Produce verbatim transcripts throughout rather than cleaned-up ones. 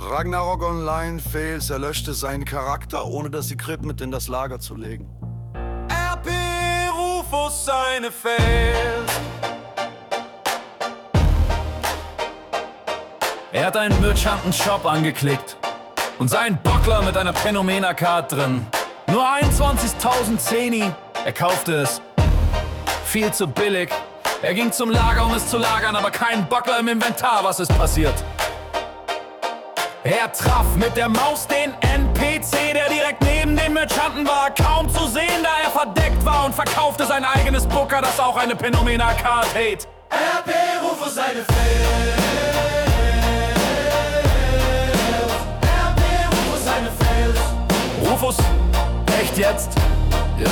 Ragnarok Online Fails erlöschte seinen Charakter, ohne das Sekret mit in das Lager zu legen. R P Rufus seine Fails. Er hat einen Merchanten-Shop angeklickt und seinen Bockler mit einer Phänomena-Card drin. Nur einundzwanzigtausend Zeni. Er kaufte es. Viel zu billig. Er ging zum Lager, um es zu lagern, aber kein Bockler im Inventar. Was ist passiert? Er traf mit der Maus den N P C, der direkt neben dem Merchanten war. Kaum zu sehen, da er verdeckt war, und verkaufte sein eigenes Booker, das auch eine Phänomena-Card hat. R P Rufus seine Fails. R P Rufus seine Fails. Rufus? Echt jetzt? Ja.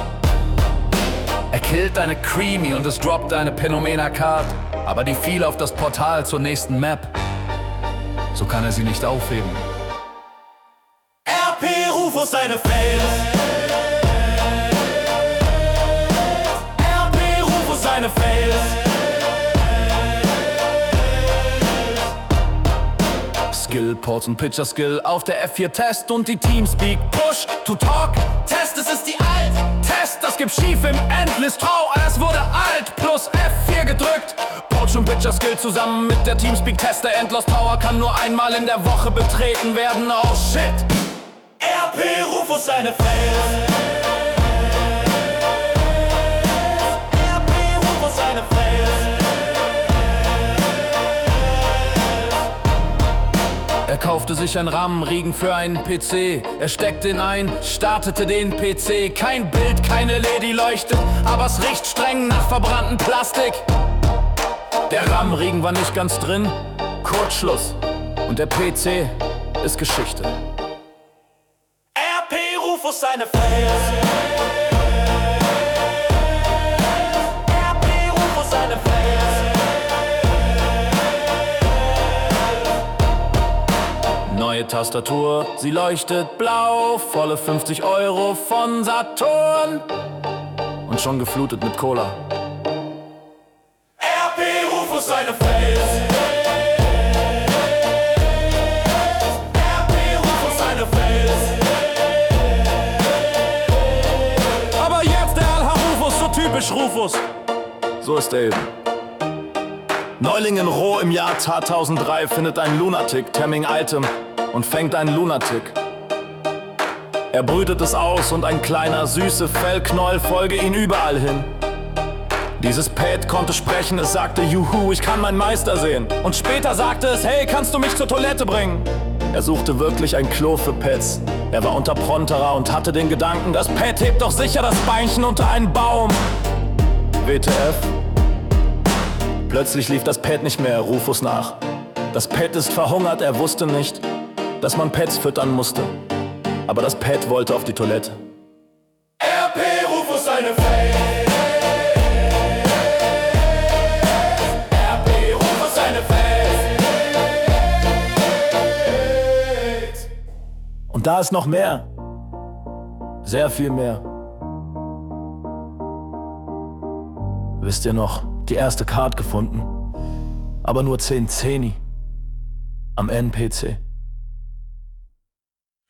Er killt eine Creamy und es droppt eine Phänomena-Card, aber die fiel auf das Portal zur nächsten Map. So kann er sie nicht aufheben. R P Rufus seine Fails. R P Rufus seine Fails. Skill, Ports und Pitcher Skill auf der F vier Test und die Teamspeak Push to Talk Test, es ist die Alt-Test, das gibt schief im Endless Trau, es wurde Alt plus F vier gedrückt. Porch und Pitcher Skill zusammen mit der Teamspeak Test, der Endloss Tower kann nur einmal in der Woche betreten werden, oh shit. R P Rufus seine Fails. R P Rufus seine Fails. Er kaufte sich ein RAM-Riegen für einen P C. Er steckte ihn ein, startete den P C. Kein Bild, keine L E D leuchtet, aber es riecht streng nach verbranntem Plastik. Der RAM-Riegen war nicht ganz drin, Kurzschluss. Und der P C ist Geschichte. R P Rufus seine Fails. R P Rufus seine Fails. Neue Tastatur, sie leuchtet blau, volle fünfzig Euro von Saturn und schon geflutet mit Cola. R P Rufus seine Fails. R P Rufus seine Fails. Aber jetzt der Alha Rufus, so typisch Rufus. So ist er eben. Neuling in Roh im Jahr zweitausenddrei findet ein Lunatic Tamming Item und fängt einen Lunatic. Er brütet es aus und ein kleiner süße Fellknäuel folge ihn überall hin. Dieses Pet konnte sprechen, es sagte Juhu, ich kann meinen Meister sehen. Und später sagte es, hey, kannst du mich zur Toilette bringen? Er suchte wirklich ein Klo für Pets. Er war unter Pronterer und hatte den Gedanken, das Pet hebt doch sicher das Beinchen unter einen Baum. W T F? Plötzlich lief das Pet nicht mehr Rufus nach. Das Pet ist verhungert, er wusste nicht, dass man Pets füttern musste. Aber das Pet wollte auf die Toilette. R P Rufus seine Fails. R P Rufus seine Fails. Und da ist noch mehr. Sehr viel mehr. Wisst ihr noch, die erste Card gefunden, aber nur zehn Zeni am N P C.